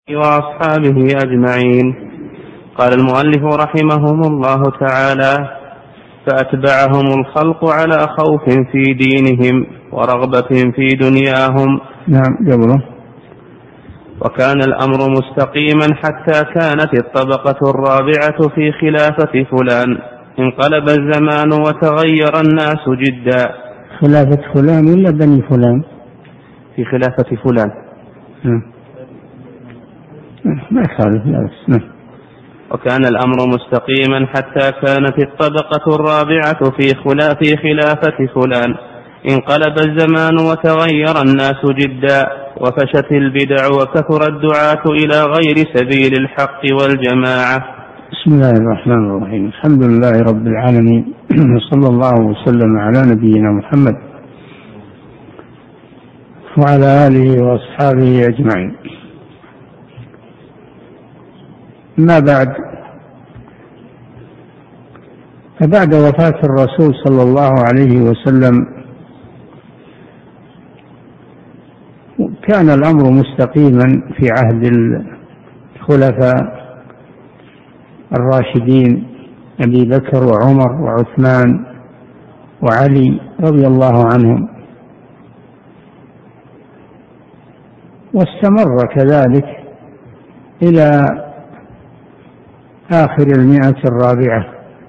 وأصحابه أجمعين. قال المؤلف رحمهم الله تعالى: فأتبعهم الخلق على خوف في دينهم ورغبة في دنياهم. نعم جبره. وكان الأمر مستقيما حتى كانت الطبقة الرابعة في خلافة فلان، انقلب الزمان وتغير الناس جدا. خلافة فلان ولا بني فلان؟ في خلافة فلان. ما يخالف لا بس. وكان الأمر مستقيما حتى كانت الطبقة الرابعة في خلافة فلان، انقلب الزمان وتغير الناس جدا، وفشت البدع وكثر الدعاة إلى غير سبيل الحق والجماعة. بسم الله الرحمن الرحيم. الحمد لله رب العالمين، صلى الله وسلم على نبينا محمد وعلى آله وأصحابه أجمعين. ما بعد، فبعد وفاة الرسول صلى الله عليه وسلم كان الأمر مستقيما في عهد الخلفاء الراشدين أبي بكر وعمر وعثمان وعلي رضي الله عنهم، واستمر كذلك إلى آخر 100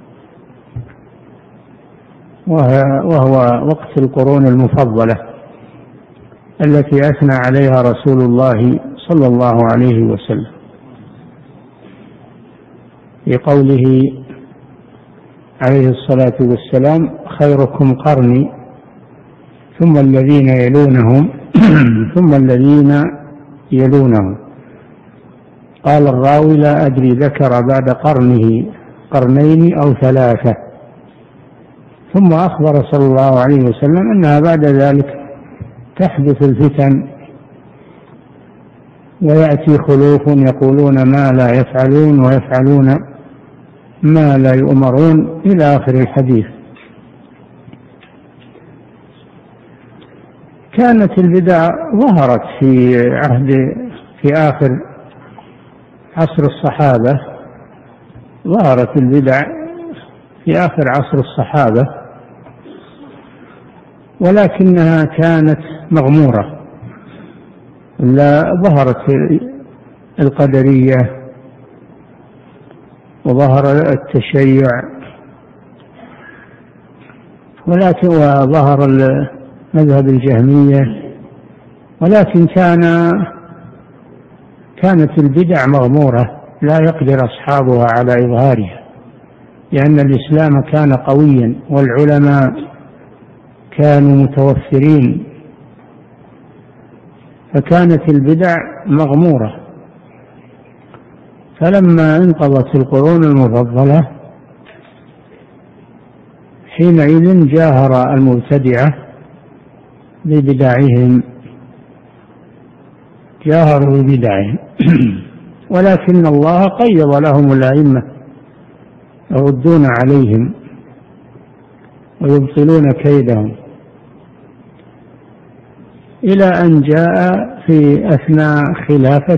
وهو وقت القرون المفضلة التي أثنى عليها رسول الله صلى الله عليه وسلم في قوله عليه الصلاة والسلام: خيركم قرني ثم الذين يلونهم ثم الذين يلونهم. قال الراوي: لا أدري ذكر بعد قرنه قرنين أو 3. ثم أخبر صلى الله عليه وسلم أنها بعد ذلك تحدث الفتن ويأتي خلوف يقولون ما لا يفعلون ويفعلون ما لا يؤمرون إلى آخر الحديث. كانت البدع ظهرت في آخر عصر الصحابة، ظهرت البدع في آخر عصر الصحابة، ولكنها كانت مغمورة. لا، ظهرت القدرية وظهر التشيع، ولكن وظهر مذهب الجهمية، ولكن كانت البدع مغمورة لا يقدر أصحابها على إظهارها، لأن الإسلام كان قويا والعلماء كانوا متوفرين، فكانت البدع مغمورة. فلما انقضت القرون المفضلة حينئذ جاهر المبتدعة ببدعهم، جاهروا ببدعهم ولكن الله قيض لهم الأئمة يردون عليهم ويبطلون كيدهم، إلى أن جاء في أثناء خلافة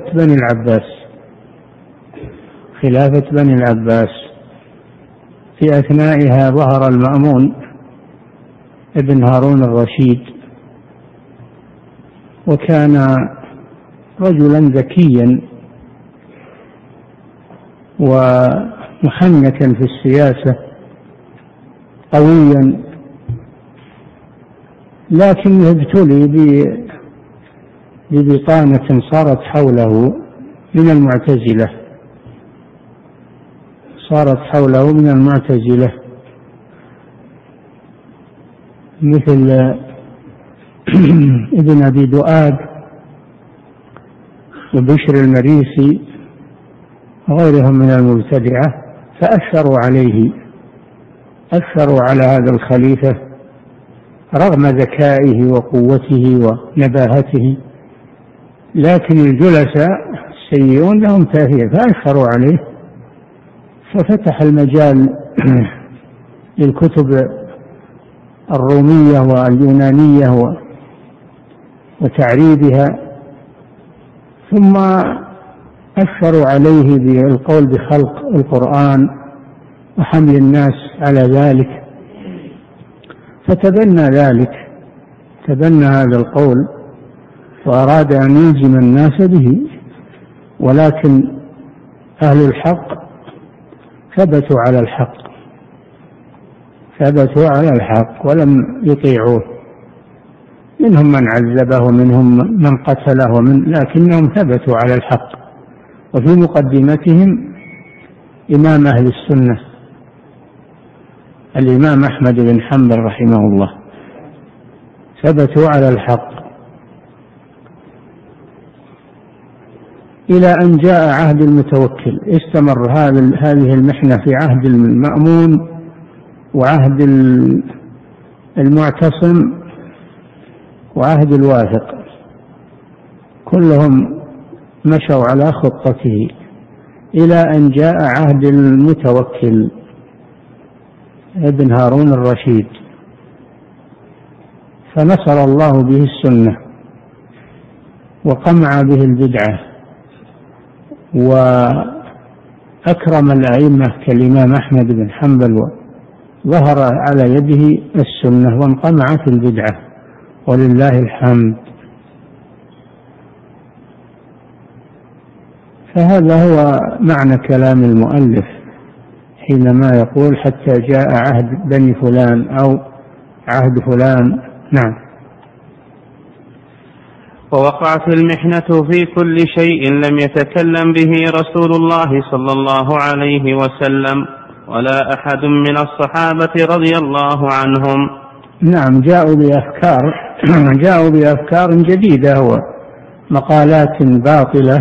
بني العباس. في أثنائها ظهر المأمون ابن هارون الرشيد، وكان رجلا ذكيا ومحنكا في السياسة قويا، لكنه ابتلي ببطانة صارت حوله من المعتزلة، مثل ابن أبي دؤاد وبشر المريسي وغيرهم من المبتدعة، فأثروا على هذا الخليفة رغم ذكائه وقوته ونباهته، لكن الجلساء السيئون لهم تأثير فأثروا عليه، ففتح المجال للكتب الرومية واليونانية وتعريبها، ثم أثروا عليه بالقول بخلق القرآن وحمل الناس على ذلك، فتبنى ذلك، تبنى هذا القول وأراد أن يلزم الناس به، ولكن أهل الحق ثبتوا على الحق، ثبتوا على الحق ولم يطيعوه، منهم من عذبه ومنهم من قتله لكنهم ثبتوا على الحق. وفي مقدمتهم إمام أهل السنة الإمام أحمد بن حنبل رحمه الله، ثبتوا على الحق إلى أن جاء عهد المتوكل. استمر هذه المحنة في عهد المأمون وعهد المعتصم وعهد الواثق، كلهم مشوا على خطته إلى أن جاء عهد المتوكل ابن هارون الرشيد، فنصر الله به السنة وقمع به البدعة وأكرم الأئمة كالإمام أحمد بن حنبل، وظهر على يده السنة وانقمعت البدعة ولله الحمد. فهذا هو معنى كلام المؤلف حينما يقول حتى جاء عهد بني فلان أو عهد فلان. نعم. ووقعت المحنة في كل شيء لم يتكلم به رسول الله صلى الله عليه وسلم ولا أحد من الصحابة رضي الله عنهم. نعم، جاءوا بأفكار جديدة ومقالات باطلة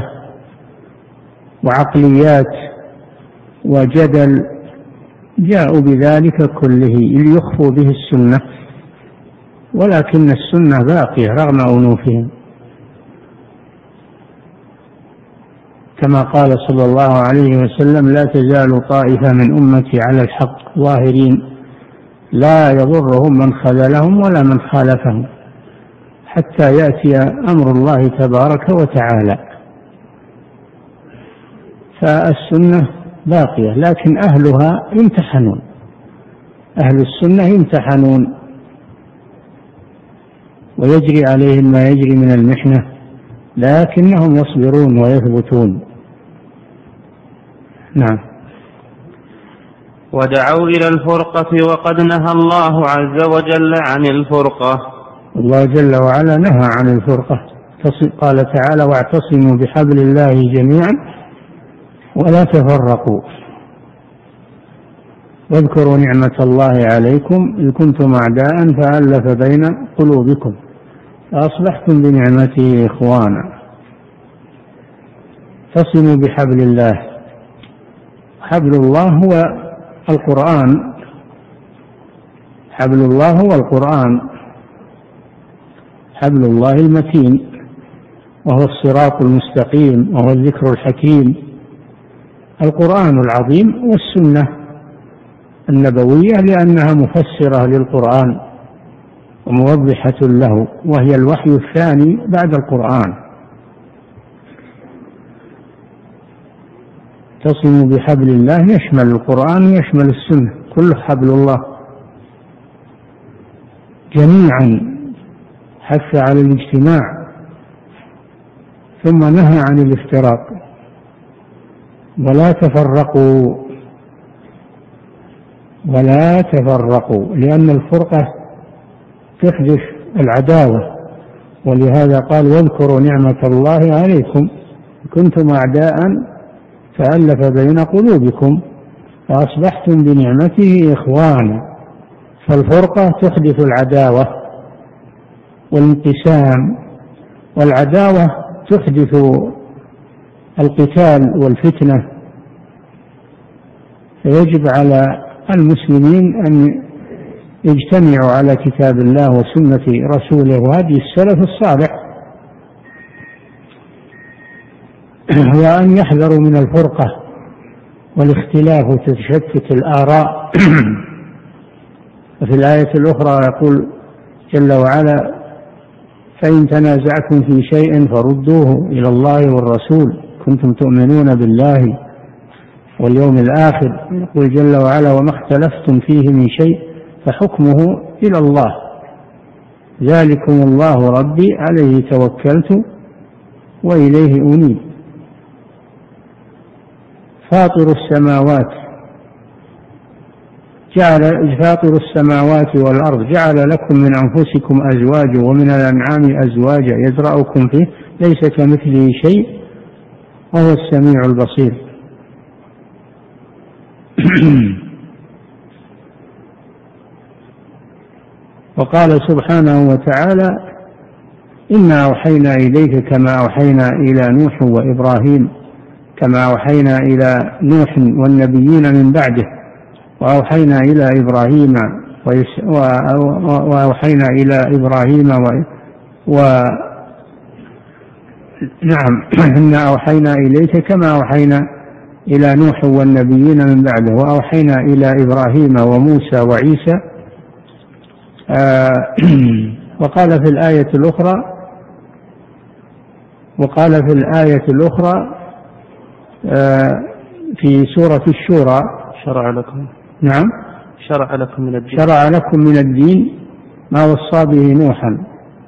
وعقليات وجدل، جاءوا بذلك كله ليخفوا به السنة، ولكن السنة باقية رغم أنوفهم، كما قال صلى الله عليه وسلم: لا تزال طائفة من أمتي على الحق ظاهرين لا يضرهم من خذلهم ولا من خالفهم حتى يأتي أمر الله تبارك وتعالى. فالسنة باقية، لكن أهلها يمتحنون، أهل السنة يمتحنون ويجري عليهم ما يجري من المحنة، لكنهم يصبرون ويثبتون. نعم. ودعوا إلى الفرقة وقد نهى الله عز وجل عن الفرقة. الله جل وعلا نهى عن الفرقة، قال تعالى: واعتصموا بحبل الله جميعا ولا تفرقوا واذكروا نعمة الله عليكم إذ كنتم أعداء فألف بين قلوبكم فأصبحتم بنعمته إخوانا. اعتصموا بحبل الله، حبل الله هو القرآن، حبل الله هو القرآن، حبل الله المتين، وهو الصراط المستقيم، وهو الذكر الحكيم، القرآن العظيم والسنة النبوية، لأنها مفسرة للقرآن وموضحة له، وهي الوحي الثاني بعد القرآن. اعتصموا بحبل الله يشمل القرآن ويشمل السنة، كله حبل الله جميعا، حث على الاجتماع ثم نهى عن الافتراق. ولا تفرقوا لأن الفرقة تحدث العداوة، ولهذا قال: واذكروا نعمة الله عليكم كنتم أعداء فألف بين قلوبكم فأصبحتم بنعمته إخوانا. فالفرقة تحدث العداوة والانقسام، والعداوة تحدث القتال والفتنة. فيجب على المسلمين أن يجتمعوا على كتاب الله وسنة رسوله وهدي السلف الصالح، وأن يحذروا من الفرقة والاختلاف وتشتت الآراء. وفي الآية الأخرى يقول جل وعلا: فإن تنازعتم في شيء فردوه إلى الله والرسول كنتم تؤمنون بالله واليوم الآخر. يقول جل وعلا: وما اختلفتم فيه من شيء فحكمه إلى الله، ذلكم الله ربي عليه توكلت وإليه أنيب. فاطر السماوات والأرض جعل لكم من أنفسكم أزواجا ومن الأنعام أزواجا يزرعكم فيه ليس كمثله شيء وهو السميع البصير. وقال سبحانه وتعالى: إنا أوحينا إليك كما أوحينا إلى نوح وإبراهيم، كما أوحينا إلى نوح والنبيين من بعده، وأوحينا إلى إبراهيم نعم إنا أوحينا إليك كما أوحينا إلى نوح والنبيين من بعده، وأوحينا إلى إبراهيم وموسى وعيسى. وقال في الآية الأخرى في سورة الشورى: شرع لكم من الدين ما وصى به نوحا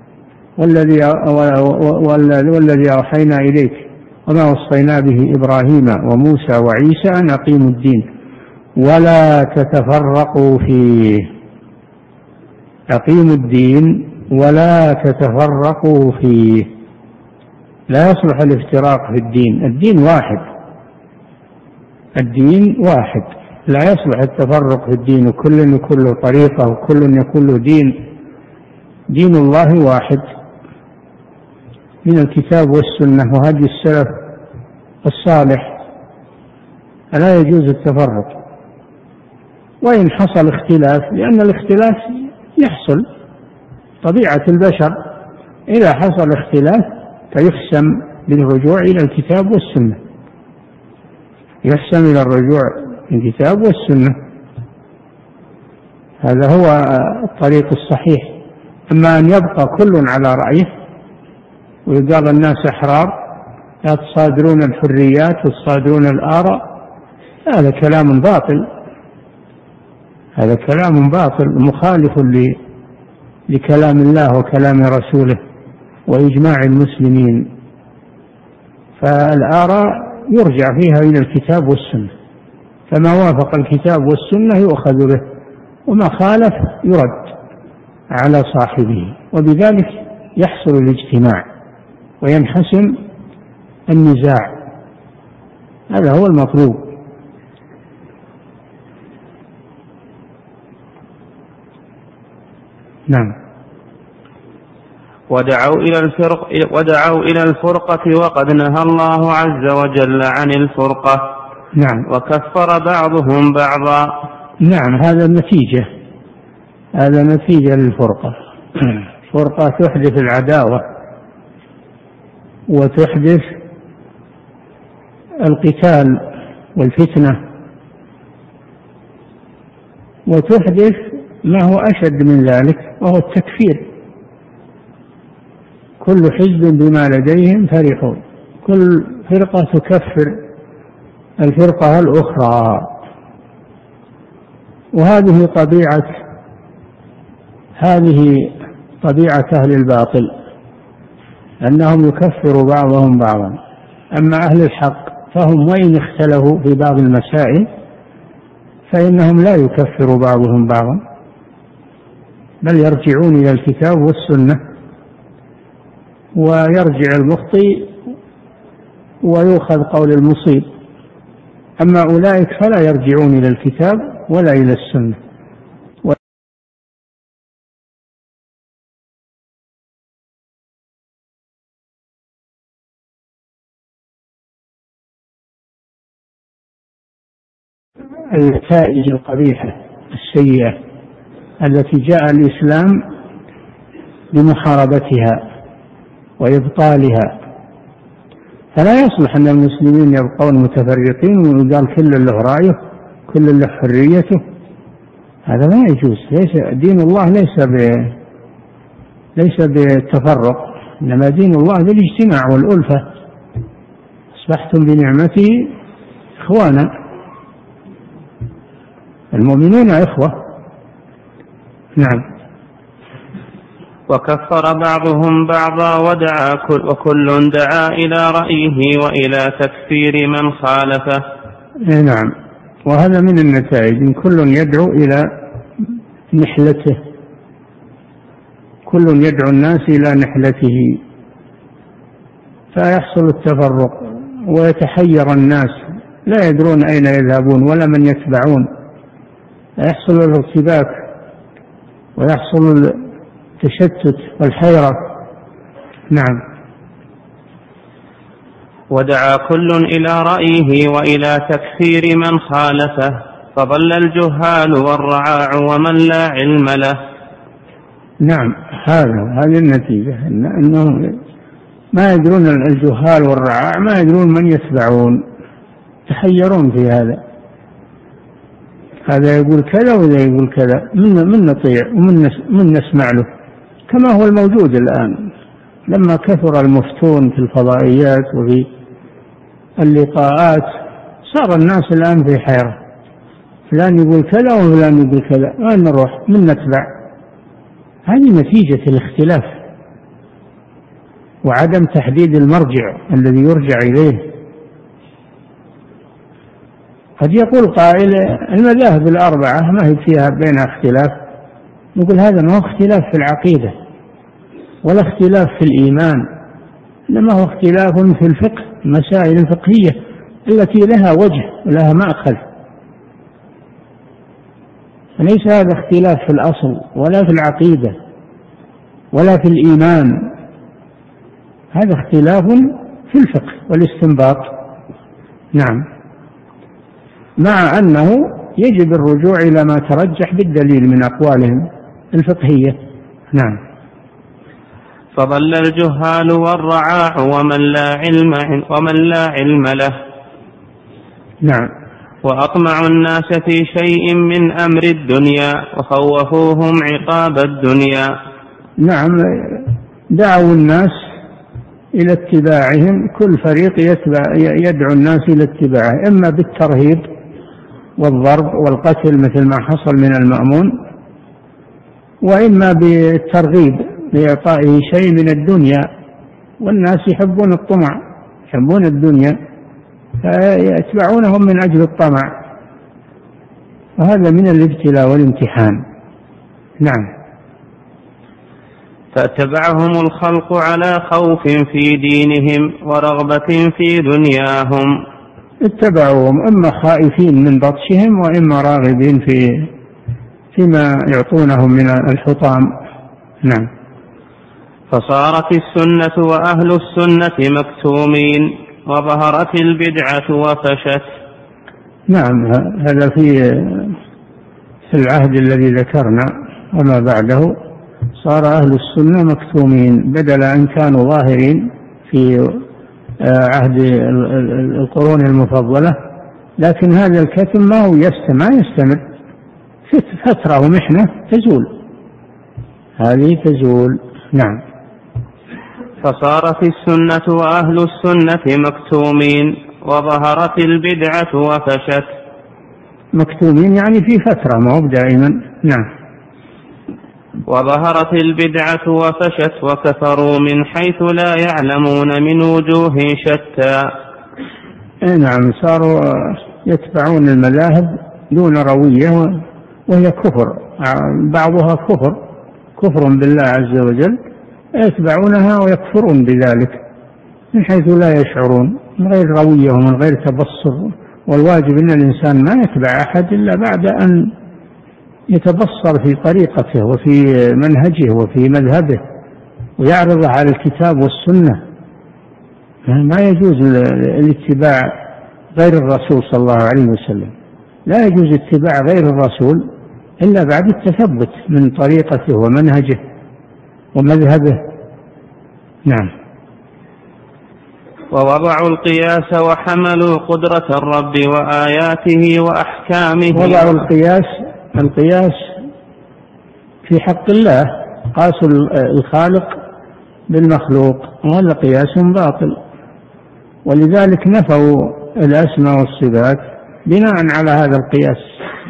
والذي أوحينا إليك وما وصينا به إبراهيم وموسى وعيسى أن أقيموا الدين ولا تتفرقوا فيه. أقيموا الدين ولا تتفرقوا فيه. لا يصلح الافتراق في الدين، الدين واحد، لا يصلح التفرق في الدين وكل يكون له طريقة وكل يكون له دين الله واحد من الكتاب والسنة وهدي السلف الصالح، فلا يجوز التفرق. وإن حصل اختلاف، لأن الاختلاف يحصل طبيعة البشر، إذا حصل اختلاف فيحسم بالرجوع إلى الكتاب والسنة، يحسم إلى الرجوع الكتاب والسنة، هذا هو الطريق الصحيح. أما أن يبقى كل على رأيه ويقال الناس أحرار لا تصادرون الحريات وتصادرون الآراء، هذا كلام باطل مخالف لكلام الله وكلام رسوله وإجماع المسلمين. فالآراء يرجع فيها إلى الكتاب والسنة، فما وافق الكتاب والسنة يؤخذ به، وما خالف يرد على صاحبه، وبذلك يحصل الاجتماع وينحسم النزاع، هذا هو المطلوب. نعم. ودعوا إلى الفرقة وقد نهى الله عز وجل عن الفرقة. نعم. وكفر بعضهم بعضا. نعم، هذا نتيجة للفرقة. فرقة تحدث العداوة وتحدث القتال والفتنة وتحدث ما هو أشد من ذلك وهو التكفير. كل حزب بما لديهم فرحون، كل فرقة تكفر الفرقة الأخرى، وهذه طبيعة أهل الباطل، أنهم يكفروا بعضهم بعضا. أما أهل الحق فهم وإن اختلفوا في بعض المسائل فإنهم لا يكفروا بعضهم بعضا، بل يرجعون إلى الكتاب والسنة، ويرجع المخطئ ويؤخذ قول المصيب. أما أولئك فلا يرجعون إلى الكتاب ولا إلى السنة. النتائج القبيحة السيئة التي جاء الإسلام بمحاربتها وإبطالها، فلا يصلح أن المسلمين يبقون متفرقين ويقال كل له رأيه كل له حريته، هذا لا يجوز. دين الله ليس بالتفرق، إنما دين الله بالاجتماع والألفة. أصبحتم بنعمته إخوانا. المؤمنون إخوة. نعم. وكفر بعضهم بعضا وكل دعا إلى رأيه وإلى تكفير من خالفه. نعم. وهذا من النتائج، إن كل يدعو إلى نحلته، كل يدعو الناس إلى نحلته، فيحصل التفرق ويتحير الناس، لا يدرون أين يذهبون ولا من يتبعون، يحصل الارتباك ويحصل التشتت والحيرة. نعم. ودعا كل إلى رأيه وإلى تكفير من خالفه، فضل الجهال والرعاع ومن لا علم له. نعم، هذه النتيجة، أنه ما يدرون الجهال والرعاع، ما يدرون من يتبعون، تحيرون في هذا يقول كذا وذا يقول كذا، من نطيع ومن نسمع له، كما هو الموجود الآن لما كثر المفتون في الفضائيات وفي اللقاءات، صار الناس الآن في حيرة، فلان يقول كذا وفلان يقول كذا، وين نروح من نتبع؟ هذه نتيجة الاختلاف وعدم تحديد المرجع الذي يرجع إليه. قد يقول قائل المذاهب الأربعة ما هي فيها بينها اختلاف، نقول هذا ما هو اختلاف في العقيدة ولا اختلاف في الإيمان، إنما هو اختلاف في الفقه، المسائل الفقهية التي لها وجه ولها مأخذ، ليس هذا اختلاف في الأصل ولا في العقيدة ولا في الإيمان، هذا اختلاف في الفقه والاستنباط. نعم، مع أنه يجب الرجوع إلى ما ترجح بالدليل من أقوالهم الفقهية. نعم. فضل الجهال والرعاع ومن لا علم له. نعم. وأطمعوا الناس في شيء من أمر الدنيا وخوفوهم عقاب الدنيا. نعم، دعوا الناس إلى اتباعهم، كل فريق يدعو الناس إلى اتباعه، إما بالترهيب والضرب والقتل مثل ما حصل من المأمون، وإما بالترغيب بإعطائه شيء من الدنيا، والناس يحبون الطمع، يحبون الدنيا فيتبعونهم من أجل الطمع، وهذا من الابتلاء والامتحان. نعم. فاتبعهم الخلق على خوف في دينهم ورغبة في دنياهم. اتبعوهم إما خائفين من بطشهم وإما راغبين فيما يعطونهم من الحطام. نعم. فصارت السنة وأهل السنة مكتومين وظهرت البدعة وفشت. نعم، هذا في العهد الذي ذكرنا وما بعده صار أهل السنة مكتومين، بدل أن كانوا ظاهرين في عهد القرون المفضلة، لكن هذا الكتم ما يستمر فترة ومحنة تزول، هذه تزول. نعم. فصارت السنة وأهل السنة مكتومين وظهرت البدعة وفشت. مكتومين يعني في فترة، ما هو دائما. نعم. وظهرت البدعة وفشت وكثروا من حيث لا يعلمون من وجوه شتى. نعم، صاروا يتبعون المذاهب دون روية، وهي كفر، بعضها كفر بالله عز وجل، يتبعونها ويكفرون بذلك من حيث لا يشعرون، من غير روية ومن غير تبصر. والواجب أن الإنسان ما يتبع أحد إلا بعد أن يتبصر في طريقته وفي منهجه وفي مذهبه ويعرض على الكتاب والسنة. ما يجوز الاتباع غير الرسول صلى الله عليه وسلم، لا يجوز اتباع غير الرسول إلا بعد التثبت من طريقته ومنهجه ومذهبه. نعم. ووضعوا القياس وحملوا قدرة الرب وآياته وأحكامه. وضعوا القياس في حق الله، قاسوا الخالق بالمخلوق، وهذا قياس باطل، ولذلك نفوا الأسماء والصفات بناء على هذا القياس.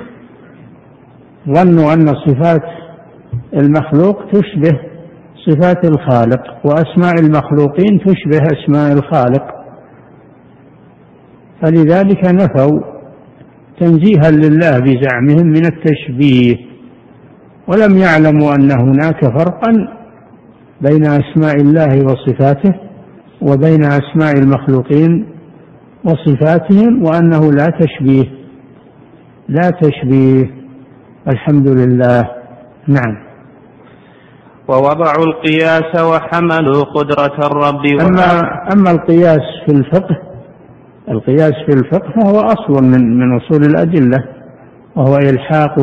ظنوا أن صفات المخلوق تشبه صفات الخالق، وأسماء المخلوقين تشبه أسماء الخالق، فلذلك نفوا تنزيها لله بزعمهم من التشبيه، ولم يعلموا أن هناك فرقا بين أسماء الله وصفاته وبين أسماء المخلوقين وصفاتهم، وأنه لا تشبيه. الحمد لله. نعم. ووضعوا القياس وحملوا قدرة الرب. أما القياس في الفقه فهو أصل من أصول الأدلة، وهو إلحاق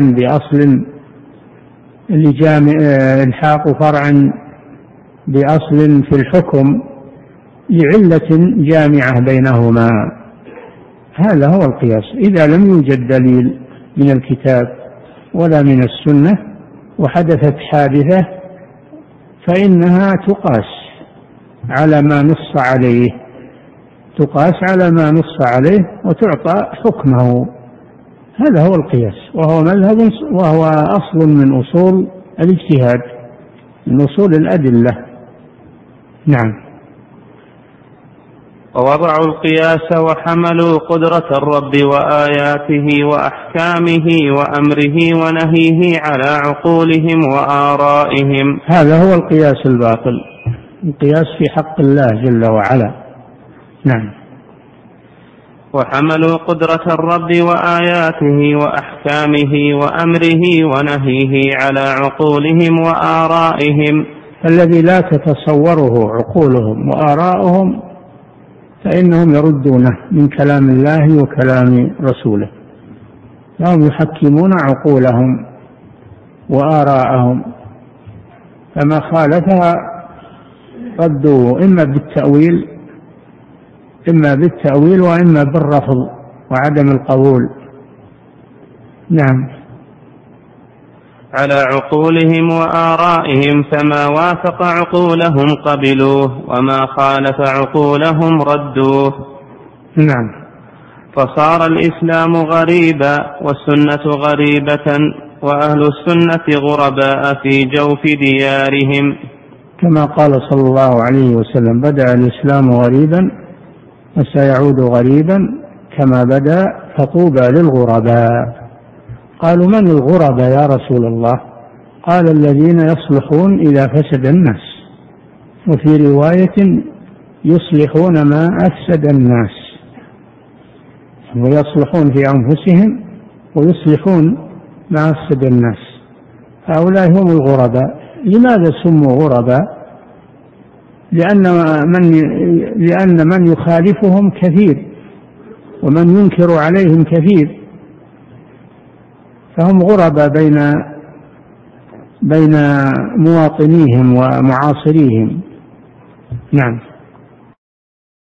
فرع بأصل في الحكم لعلة جامعة بينهما، هذا هو القياس. إذا لم يوجد دليل من الكتاب ولا من السنة وحدثت حادثة فإنها تقاس على ما نص عليه وتعطى حكمه. هذا هو القياس، وهو أصل من أصول الاجتهاد، من أصول الأدلة. نعم. ووضعوا القياس وحملوا قدرة الرب وآياته وأحكامه وأمره ونهيه على عقولهم وآرائهم. هذا هو القياس الباطل، القياس في حق الله جل وعلا. نعم. وحملوا قدرة الرب وآياته وأحكامه وأمره ونهيه على عقولهم وآرائهم. الذي لا تتصوره عقولهم وآراؤهم فإنهم يردونه من كلام الله وكلام رسوله، فهم يحكمون عقولهم وآراءهم، فما خالفها ردوه إما بالتأويل وإما بالرفض وعدم القبول. نعم. على عقولهم وآرائهم، فما وافق عقولهم قبلوه وما خالف عقولهم ردوه. نعم. فصار الإسلام غريبا والسنة غريبة وأهل السنة غرباء في جوف ديارهم، كما قال صلى الله عليه وسلم: بدأ الإسلام غريبا وسيعود غريبا كما بدأ فطوبى للغرباء. قالوا: من الغرباء يا رسول الله؟ قال: الذين يصلحون إذا فسد الناس، وفي رواية يصلحون ما أفسد الناس، ويصلحون في أنفسهم ويصلحون ما أفسد الناس. هؤلاء هم الغرباء. لماذا سموا غرباء؟ لأن من يخالفهم كثير ومن ينكر عليهم كثير، فهم غرباء بين مواطنيهم ومعاصريهم. نعم.